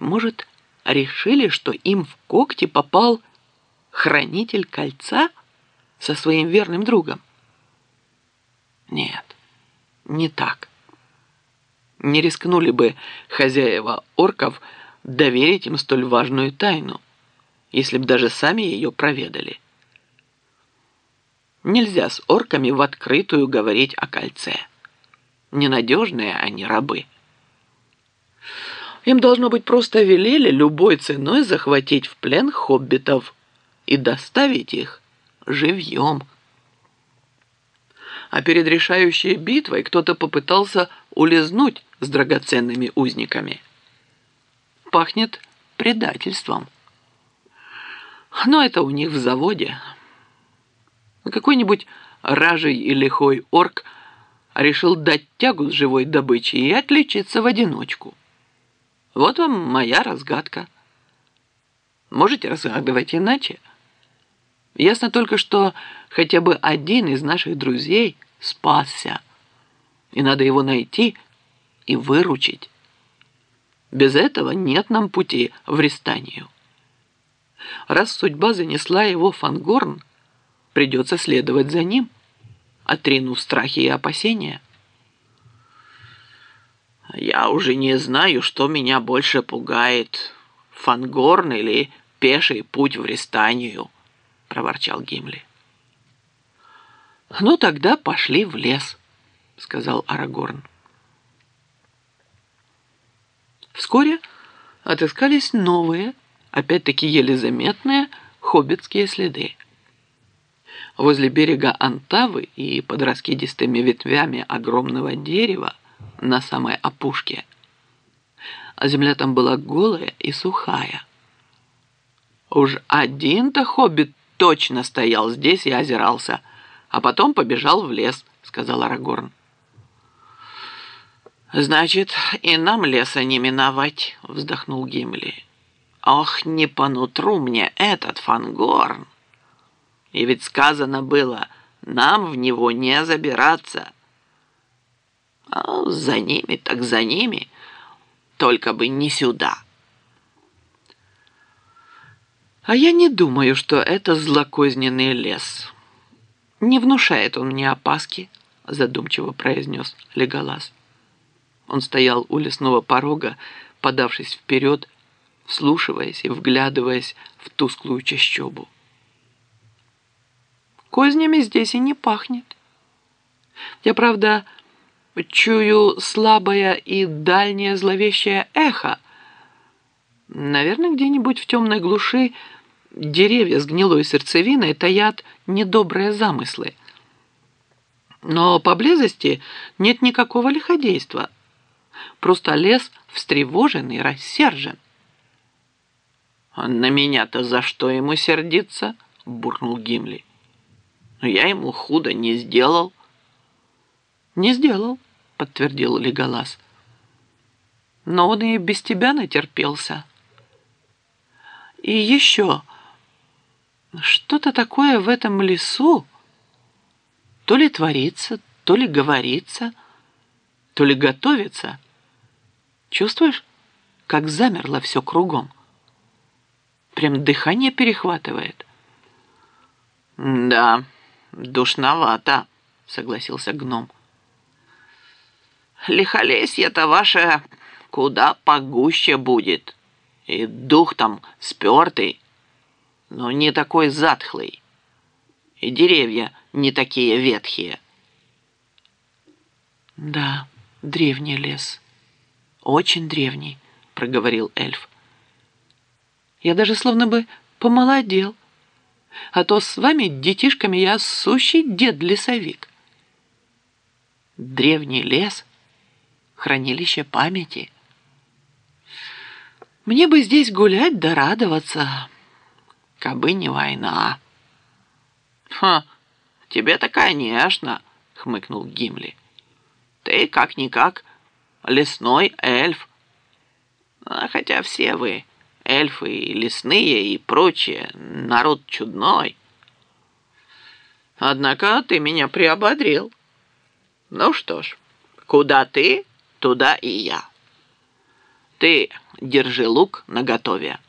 Может, решили, что им в когти попал хранитель кольца со своим верным другом? Нет, не так. Не рискнули бы хозяева орков доверить им столь важную тайну, если б даже сами ее проведали. Нельзя с орками в открытую говорить о кольце. Ненадежные они рабы. Им, должно быть, просто велели любой ценой захватить в плен хоббитов и доставить их живьем. А перед решающей битвой кто-то попытался улизнуть с драгоценными узниками. Пахнет предательством. Но это у них в заводе. Какой-нибудь ражий и лихой орк решил дать тягу с живой добычей и отличиться в одиночку. Вот вам моя разгадка. Можете разгадывать иначе? Ясно только, что хотя бы один из наших друзей спасся, и надо его найти и выручить. Без этого нет нам пути в Рестанию. Раз судьба занесла его в Фангорн, придется следовать за ним, отринув страхи и опасения. «Я уже не знаю, что меня больше пугает, Фангорн или пеший путь в Рестанию», — проворчал Гимли. «Ну, тогда пошли в лес», — сказал Арагорн. Вскоре отыскались новые, опять-таки еле заметные, хоббитские следы. Возле берега Антавы и под раскидистыми ветвями огромного дерева на самой опушке. А земля там была голая и сухая. Уж один-то хоббит точно стоял здесь и озирался, а потом побежал в лес, сказал Арагорн. «Значит, и нам леса не миновать», — вздохнул Гимли. «Ох, не по нутру мне этот Фангорн! И ведь сказано было, нам в него не забираться. А за ними, так за ними, только бы не сюда». «А я не думаю, что это злокозненный лес. Не внушает он мне опаски», — задумчиво произнес Леголас. Он стоял у лесного порога, подавшись вперед, вслушиваясь и вглядываясь в тусклую чащобу. «Кознями здесь и не пахнет. Я, правда, чую слабое и дальнее зловещее эхо. Наверное, где-нибудь в темной глуши деревья с гнилой сердцевиной таят недобрые замыслы. Но поблизости нет никакого лиходейства. Просто лес встревожен и рассержен». «На меня-то за что ему сердиться?» — буркнул Гимли. «Я ему худо не сделал». «Не сделал», — подтвердил Леголас. «Но он и без тебя натерпелся. И еще что-то такое в этом лесу то ли творится, то ли говорится, то ли готовится. Чувствуешь, как замерло все кругом? Прям дыхание перехватывает». «Да, душновато», — согласился гном. «Лихолесье-то ваше куда погуще будет, и дух там спертый, но не такой затхлый, и деревья не такие ветхие». «Да, древний лес, очень древний», — проговорил эльф. «Я даже словно бы помолодел, а то с вами, детишками, я сущий дед-лесовик». Древний лес — хранилище памяти. Мне бы здесь гулять да радоваться, кабы не война. «Ха, тебе-то, конечно», — хмыкнул Гимли. «Ты, как-никак, лесной эльф. Хотя все вы, эльфы и лесные и прочее, народ чудной. Однако ты меня приободрил. Ну что ж, куда ты, туда и я. Ты держи лук наготове.